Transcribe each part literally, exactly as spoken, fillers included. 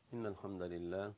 إن الحمد لله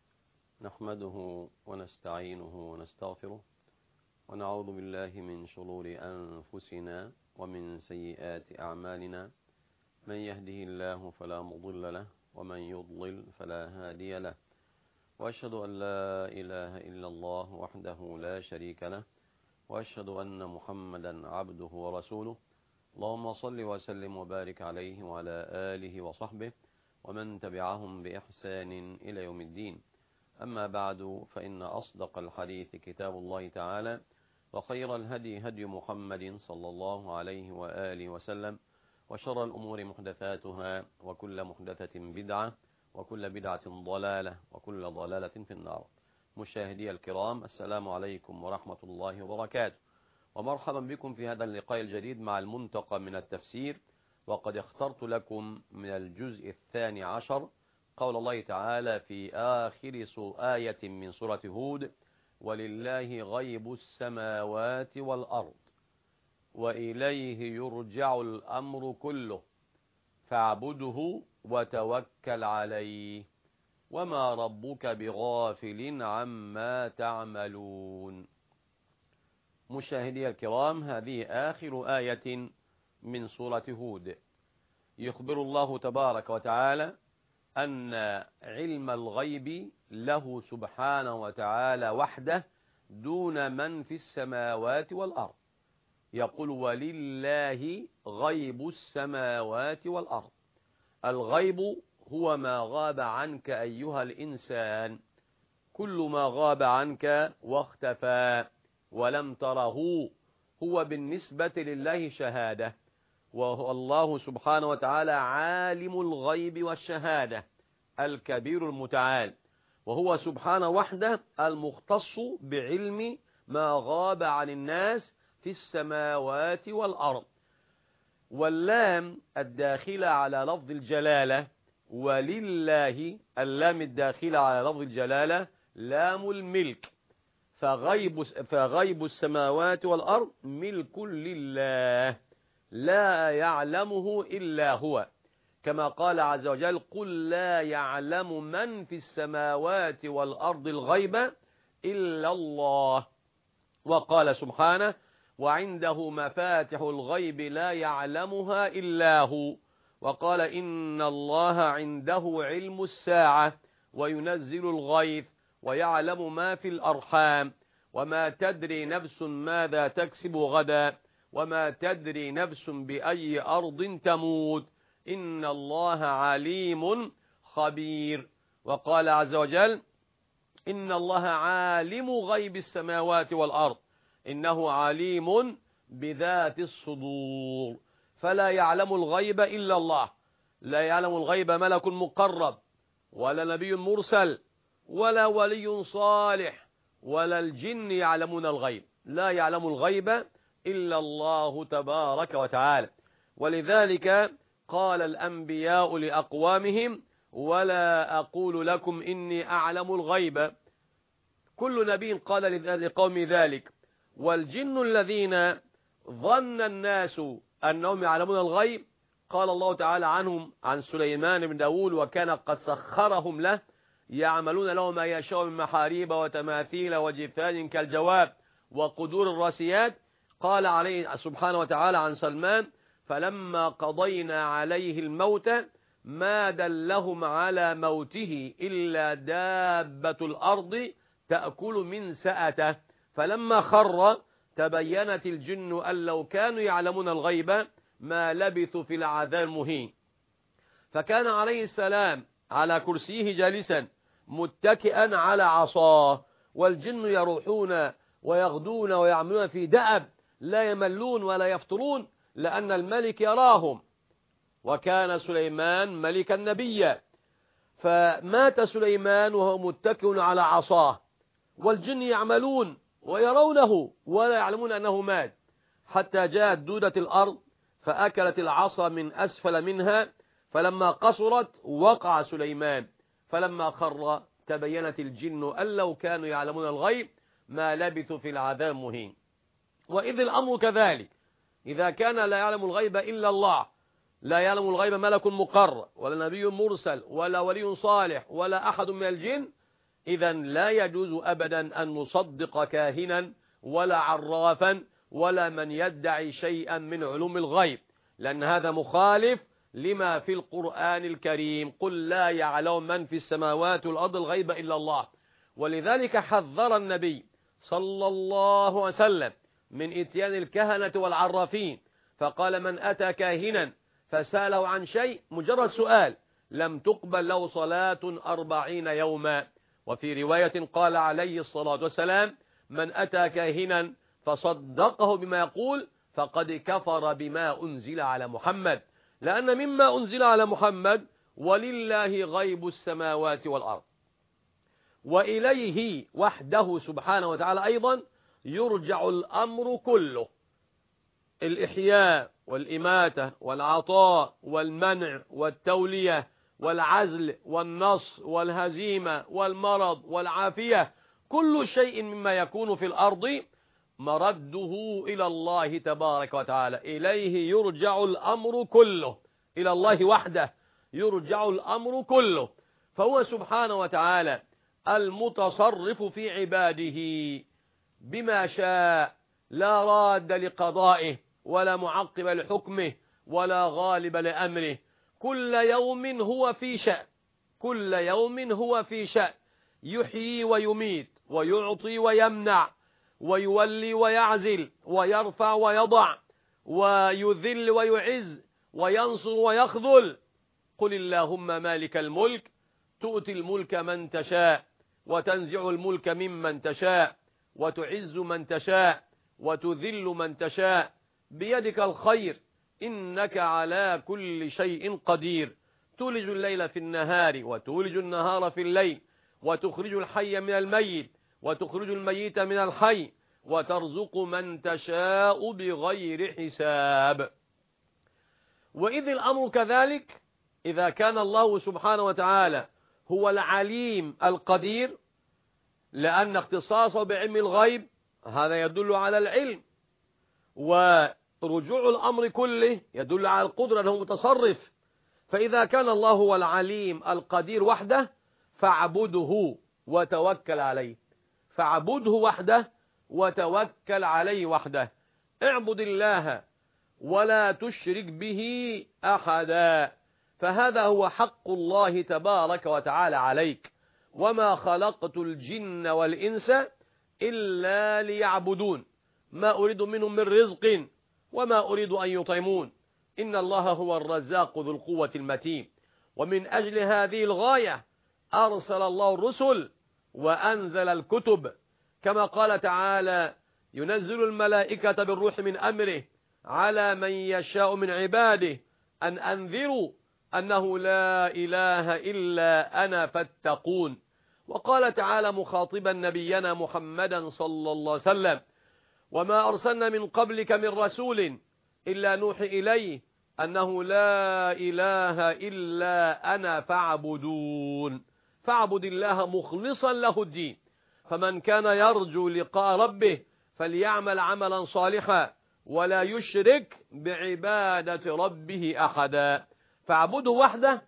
نحمده ونستعينه ونستغفره ونعوذ بالله من شرور أنفسنا ومن سيئات أعمالنا. من يهده الله فلا مضل له ومن يضلل فلا هادي له، وأشهد أن لا إله إلا الله وحده لا شريك له، وأشهد أن محمدا عبده ورسوله. اللهم صل وسلم وبارك عليه وعلى آله وصحبه ومن تبعهم بإحسان إلى يوم الدين. أما بعد، فإن أصدق الحديث كتاب الله تعالى، وخير الهدي هدي محمد صلى الله عليه وآله وسلم، وشر الأمور محدثاتها، وكل محدثة بدعة، وكل بدعة ضلالة، وكل ضلالة في النار. مشاهدي الكرام، السلام عليكم ورحمة الله وبركاته، ومرحبا بكم في هذا اللقاء الجديد مع المنتقى من التفسير. وقد اخترت لكم من الجزء الثاني عشر قول الله تعالى في آخر آية من سورة هود: ولله غيب السماوات والأرض وإليه يرجع الأمر كله فاعبده وتوكل عليه وما ربك بغافل عما تعملون. مشاهدي الكرام، هذه آخر آية من سورة هود. يخبر الله تبارك وتعالى أن علم الغيب له سبحانه وتعالى وحده دون من في السماوات والأرض. يقول: ولله غيب السماوات والأرض. الغيب هو ما غاب عنك أيها الإنسان، كل ما غاب عنك واختفى ولم تره هو بالنسبة لله شهادة، وهو الله سبحانه وتعالى عالم الغيب والشهادة الكبير المتعال، وهو سبحانه وحده المختص بعلم ما غاب عن الناس في السماوات والأرض. واللام الداخلة على لفظ الجلالة، ولله اللام الداخلة على لفظ الجلالة لام الملك، فغيب, فغيب السماوات والأرض ملك لله لا يعلمه إلا هو، كما قال عز وجل: قل لا يعلم من في السماوات والأرض الغيب إلا الله. وقال سبحانه: وعنده مفاتح الغيب لا يعلمها إلا هو. وقال: إن الله عنده علم الساعة وينزل الغيث ويعلم ما في الأرحام وما تدري نفس ماذا تكسب غدا وما تدري نفس بأي أرض تموت إن الله عليم خبير. وقال عز وجل: إن الله عالم غيب السماوات والأرض إنه عليم بذات الصدور. فلا يعلم الغيب إلا الله، لا يعلم الغيب ملك مقرب ولا نبي مرسل ولا ولي صالح ولا الجن يعلمون الغيب، لا يعلم الغيب إلا الله تبارك وتعالى. ولذلك قال الأنبياء لأقوامهم: ولا أقول لكم إني أعلم الغيب. كل نبي قال لقوم ذلك. والجن الذين ظن الناس أنهم يعلمون الغيب قال الله تعالى عنهم عن سليمان بن داود: وكان قد سخرهم له يعملون له ما يشاء من محاريب وتماثيل وجفان كالجواب وقدور الراسيات. قال عليه سبحانه وتعالى عن سلمان: فلما قضينا عليه الموت ما دلهم على موته إلا دابة الأرض تأكل من سأته فلما خر تبينت الجن أن لو كانوا يعلمون الغيب ما لبثوا في العذاب المهين. فكان عليه السلام على كرسيه جالسا متكئا على عصاه، والجن يروحون ويغدون ويعملون في دأب لا يملون ولا يفترون لأن الملك يراهم. وكان سليمان ملكا نبيا، فمات سليمان وهو متكئ على عصاه، والجن يعملون ويرونه ولا يعلمون أنه مات، حتى جاءت دودة الأرض فأكلت العصا من أسفل منها، فلما قصرت وقع سليمان، فلما خر تبينت الجن أن لو كانوا يعلمون الغيب ما لبثوا في العذاب المهين. وإذ الأمر كذلك، إذا كان لا يعلم الغيب إلا الله لا يعلم الغيب ملك مقرب ولا نبي مرسل ولا ولي صالح ولا أحد من الجن، إذا لا يجوز أبدا أن نصدق كاهنا ولا عرافا ولا من يدعي شيئا من علوم الغيب، لأن هذا مخالف لما في القرآن الكريم. قل لا يعلم من في السماوات والأرض الغيب إلا الله. ولذلك حذر النبي صلى الله عليه وسلم من إتيان الكهنة والعرافين، فقال من أتى كاهنا فسأله عن شيء مجرد سؤال لم تقبل له صلاة أربعين يوما. وفي رواية قال عليه الصلاة والسلام من أتى كاهنا فصدقه بما يقول فقد كفر بما أنزل على محمد، لأن مما أنزل على محمد ولله غيب السماوات والأرض، وإليه وحده سبحانه وتعالى أيضا يرجع الأمر كله، الإحياء والإماتة والعطاء والمنع والتولية والعزل والنصر والهزيمة والمرض والعافية، كل شيء مما يكون في الأرض مرده إلى الله تبارك وتعالى، إليه يرجع الأمر كله، إلى الله وحده يرجع الأمر كله. فهو سبحانه وتعالى المتصرف في عباده بما شاء، لا راد لقضائه ولا معقب لحكمه ولا غالب لأمره، كل يوم هو في شأن، كل يوم هو في شأن، يحيي ويميت ويعطي ويمنع ويولي ويعزل ويرفع ويضع ويذل ويعز وينصر ويخذل. قل اللهم مالك الملك تؤتي الملك من تشاء وتنزع الملك ممن تشاء وتعز من تشاء وتذل من تشاء، بيدك الخير إنك على كل شيء قدير، تولج الليل في النهار وتولج النهار في الليل، وتخرج الحي من الميت وتخرج الميت من الحي، وترزق من تشاء بغير حساب. وإذ الأمر كذلك إذا كان الله سبحانه وتعالى هو العليم القدير، لأن اختصاصه بعلم الغيب هذا يدل على العلم، ورجوع الأمر كله يدل على القدرة أنه متصرف. فإذا كان الله هو العليم القدير وحده فاعبده وتوكل عليه، فاعبده وحده وتوكل عليه وحده، اعبد الله ولا تشرك به أحدا، فهذا هو حق الله تبارك وتعالى عليك. وما خلقت الجن والإنس إلا ليعبدون ما أريد منهم من رزق وما أريد أن يطعمون إن الله هو الرزاق ذو القوة المتين. ومن أجل هذه الغاية أرسل الله الرسل وأنزل الكتب، كما قال تعالى ينزل الملائكة بالروح من أمره على من يشاء من عباده أن أنذروا أنه لا إله إلا أنا فاتقون. وقال تعالى مخاطبا نبينا محمدا صلى الله عليه وسلم وما أرسلنا من قبلك من رسول إلا نوحي إليه أنه لا إله إلا أنا فاعبدون، فاعبد الله مخلصا له الدين. فمن كان يرجو لقاء ربه فليعمل عملا صالحا ولا يشرك بعبادة ربه أحدا، فاعبده وحده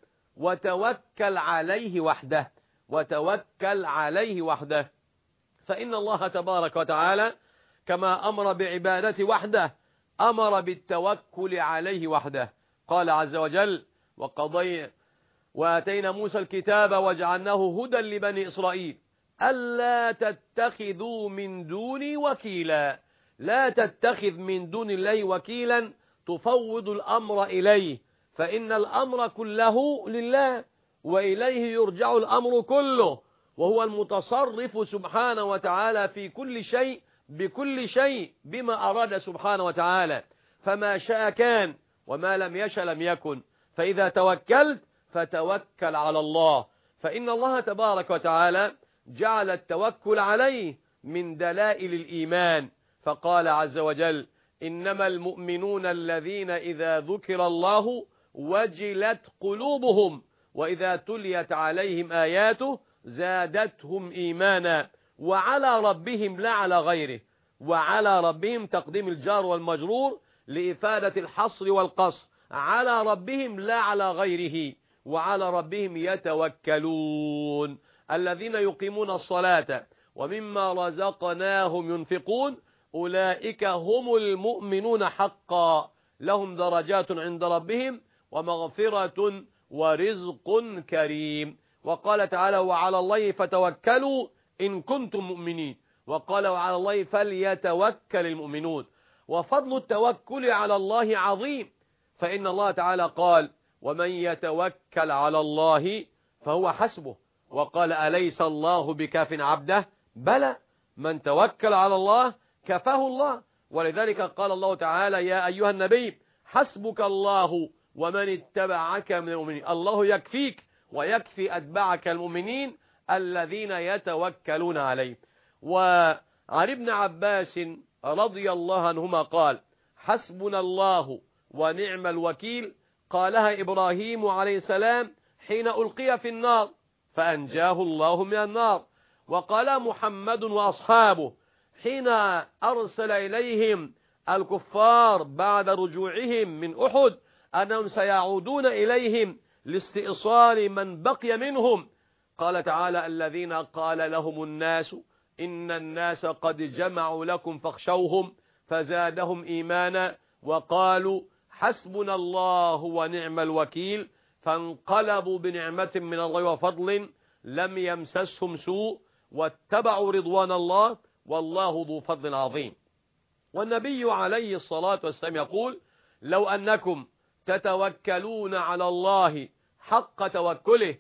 وتوكل عليه وحده، وتوكل عليه وحده. فإن الله تبارك وتعالى كما أمر بعبادة وحده أمر بالتوكل عليه وحده. قال عز وجل وقضينا وآتينا موسى الكتاب وجعلناه هدى لبني إسرائيل ألا تتخذوا من دوني وكيلا، لا تتخذ من دون الله وكيلا تفوض الأمر إليه، فإن الأمر كله لله وإليه يرجع الأمر كله، وهو المتصرف سبحانه وتعالى في كل شيء بكل شيء بما أراد سبحانه وتعالى، فما شاء كان وما لم يشأ لم يكن. فإذا توكلت فتوكل على الله، فإن الله تبارك وتعالى جعل التوكل عليه من دلائل الإيمان، فقال عز وجل إنما المؤمنون الذين إذا ذكر الله وجلت قلوبهم وإذا تليت عليهم آياته زادتهم إيمانا وعلى ربهم لا على غيره، وعلى ربهم تقديم الجار والمجرور لإفادة الحصر والقصر، على ربهم لا على غيره، وعلى ربهم يتوكلون. الذين يقيمون الصلاة ومما رزقناهم ينفقون أولئك هم المؤمنون حقا، لهم درجات عند ربهم ومغفرة ورزق كريم. وقال تعالى وعلى الله فتوكلوا إن كنتم مؤمنين، وقال وعلى الله فليتوكل المؤمنون. وفضل التوكل على الله عظيم، فإن الله تعالى قال ومن يتوكل على الله فهو حسبه، وقال أليس الله بكاف عبده، بلى من توكل على الله كفاه الله. ولذلك قال الله تعالى يا أيها النبي حسبك الله ومن اتبعك من المؤمنين. الله يكفيك ويكفي أتباعك المؤمنين الذين يتوكلون عليه. وعن ابن عباس رضي الله عنهما قال حسبنا الله ونعم الوكيل، قالها إبراهيم عليه السلام حين ألقي في النار فأنجاه الله من النار، وقال محمد وأصحابه حين أرسل إليهم الكفار بعد رجوعهم من أحد أنهم سيعودون إليهم لاستئصال من بقي منهم. قال تعالى الذين قال لهم الناس إن الناس قد جمعوا لكم فاخشوهم فزادهم إيمانا وقالوا حسبنا الله ونعم الوكيل، فانقلبوا بنعمة من الله وفضل لم يمسسهم سوء واتبعوا رضوان الله والله ذو فضل عظيم. والنبي عليه الصلاة والسلام يقول لو أنكم تتوكلون على الله حق توكله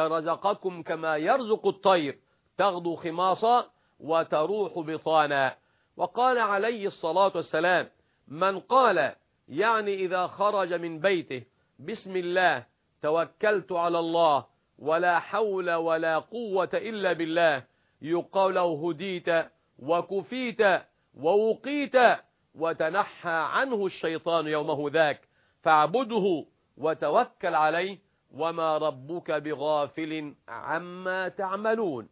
لرزقكم كما يرزق الطير تغدو خماصا وتروح بطانا. وقال عليه الصلاة والسلام من قال يعني إذا خرج من بيته بسم الله توكلت على الله ولا حول ولا قوة إلا بالله يقال له هديت وكفيت ووقيت وتنحى عنه الشيطان يومه ذاك، فاعبده وتوكل عليه وما ربك بغافل عما تعملون،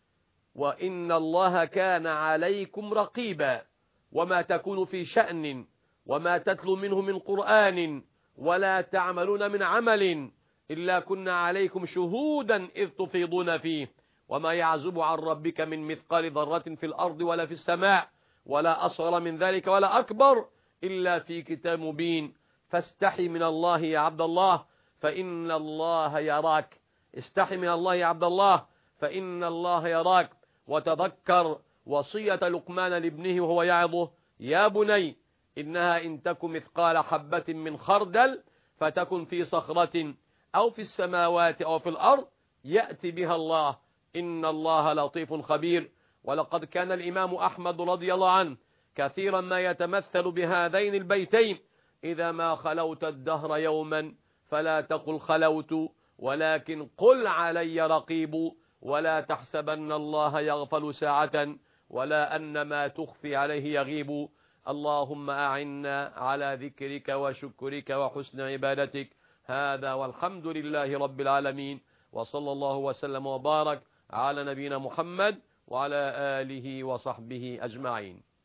وإن الله كان عليكم رقيبا. وما تكون في شأن وما تتلو منه من قرآن ولا تعملون من عمل إلا كنا عليكم شهودا إذ تفيضون فيه، وما يعزب عن ربك من مثقال ذرة في الأرض ولا في السماء ولا أصغر من ذلك ولا أكبر إلا في كتاب مبين. فاستحي من الله يا عبد الله فإن الله يراك، استحي من الله يا عبد الله فإن الله يراك. وتذكر وصية لقمان لابنه وهو يعظه يا بني إنها إن تك مثقال حبة من خردل فتكن في صخرة أو في السماوات أو في الأرض يأتي بها الله إن الله لطيف خبير. ولقد كان الإمام أحمد رضي الله عنه كثيرا ما يتمثل بهذين البيتين إذا ما خلوت الدهر يوما فلا تقل خلوت ولكن قل علي رقيب، ولا تحسبن الله يغفل ساعة ولا أن ما تخفي عليه يغيب. اللهم أعنا على ذكرك وشكرك وحسن عبادتك. هذا والحمد لله رب العالمين، وصلى الله وسلم وبارك على نبينا محمد وعلى آله وصحبه أجمعين.